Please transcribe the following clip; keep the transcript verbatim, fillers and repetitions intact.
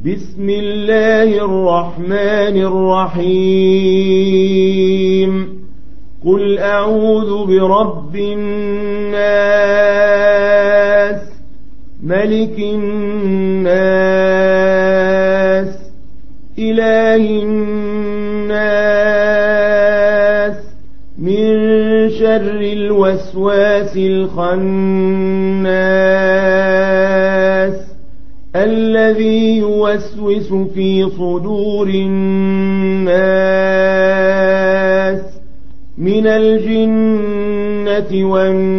بسم الله الرحمن الرحيم قل أعوذ برب الناس ملك الناس إله الناس من شر الوسواس الخناس الذي يوسوس في صدور الناس من الجنة والناس